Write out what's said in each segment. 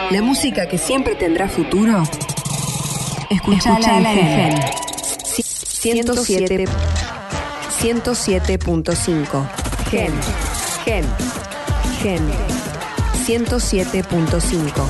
La música que siempre tendrá futuro. Escuchala en Gen. 107.5. Gen. 107.5.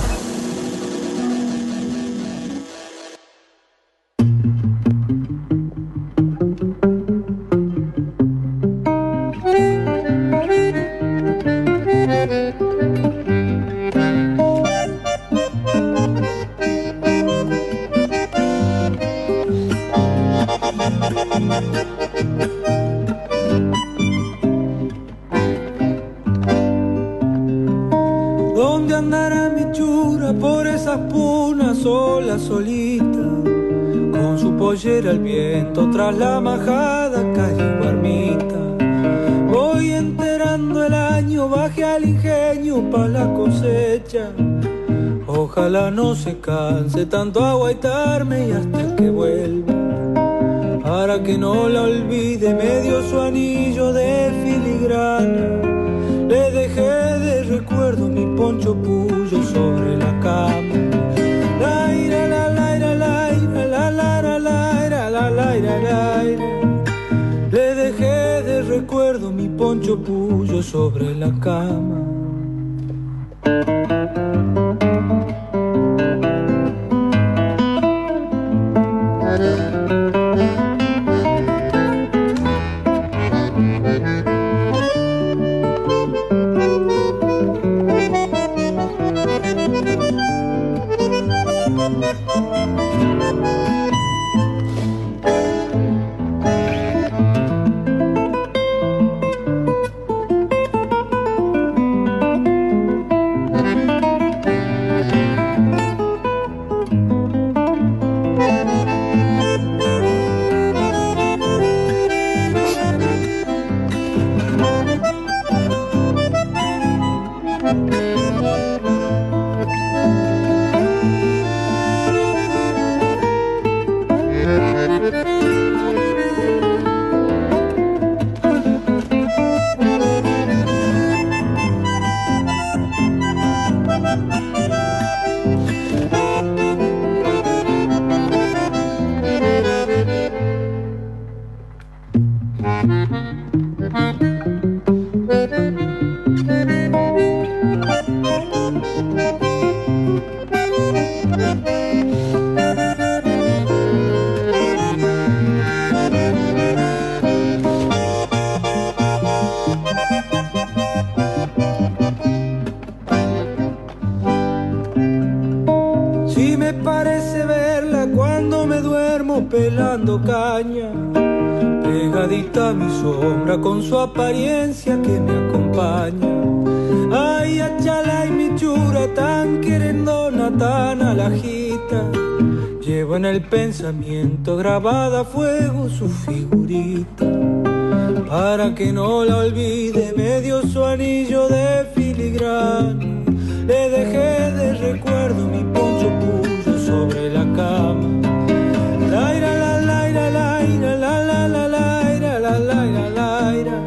¿Dónde andará mi chura por esas punas sola, solita? Con su pollera al viento tras la majada calle Guarmita. Voy enterando el año, baje al ingenio pa' la cosecha. Ojalá no se canse tanto aguaitarme y hasta que vuelva, para que no la olvide, me dio su anillo de filigrana. Le dejé de recuerdo mi poncho puyo sobre la cama. Laira, la laira, laira, la lara, laira, la laira, laira. Le dejé de recuerdo mi poncho puyo sobre la cama. Si me parece verla cuando me duermo pelando caña, pegadita a mi sombra con su apariencia que me acompaña. Ay, achala y mi chura tan querendona, tan alajita. Llevo en el pensamiento grabada a fuego su figurita. Para que no la olvide me dio su anillo de filigrana. Le dejé de recuerdo mi poncho puyo sobre la cama. Laira, la laira, laira, la la la laira, la laira, laira.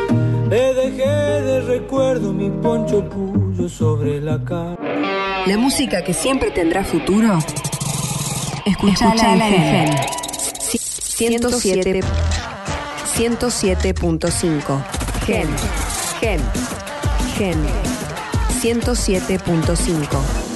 Le dejé de recuerdo mi poncho puyo sobre la cama. La música que siempre tendrá futuro. Escuchala en Gen. 107.5. Gen. 107.5.